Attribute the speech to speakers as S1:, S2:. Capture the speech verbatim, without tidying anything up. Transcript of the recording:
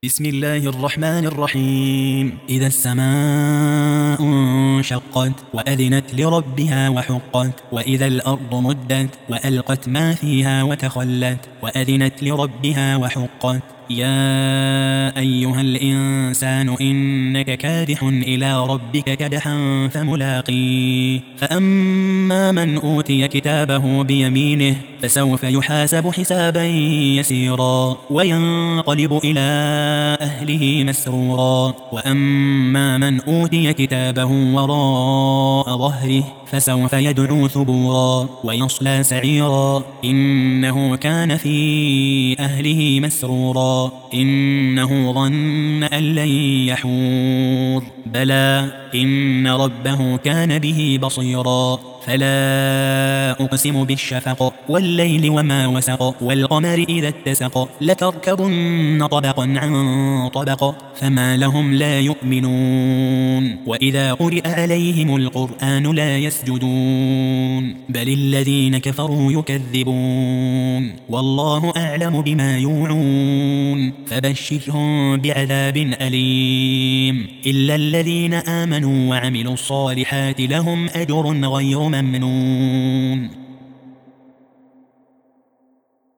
S1: بسم الله الرحمن الرحيم. إذا السماء انشقت وأذنت لربها وحقت، وإذا الأرض مدت وألقت ما فيها وتخلت وأذنت لربها وحقت. يا أيها الإنسان إنك كادح إلى ربك كدحا فملاقيه. فأما من أوتي كتابه بيمينه فسوف يحاسب حسابا يسيرا وينقلب إلى أهله مسرورا. وأما من أوتي كتابه وراء ظهره فسوف يدعو ثبورا ويصلى سعيرا. إنه كان في أهله مسرورا إنه ظن أن لن يحور. بلى إن ربه كان به بصيرا. فلا أقسم بالشفق والليل وما وسق والقمر إذا اتسق لتركبن طبقا عن طبق فما لهم لا يؤمنون. وإذا قرئ عليهم القرآن لا يسجدون بل الذين كفروا يكذبون. والله أعلم بما يوعون فبشرهم بعذاب أليم. إلا الذين آمنوا وعملوا الصالحات لهم أجر غير ممنون.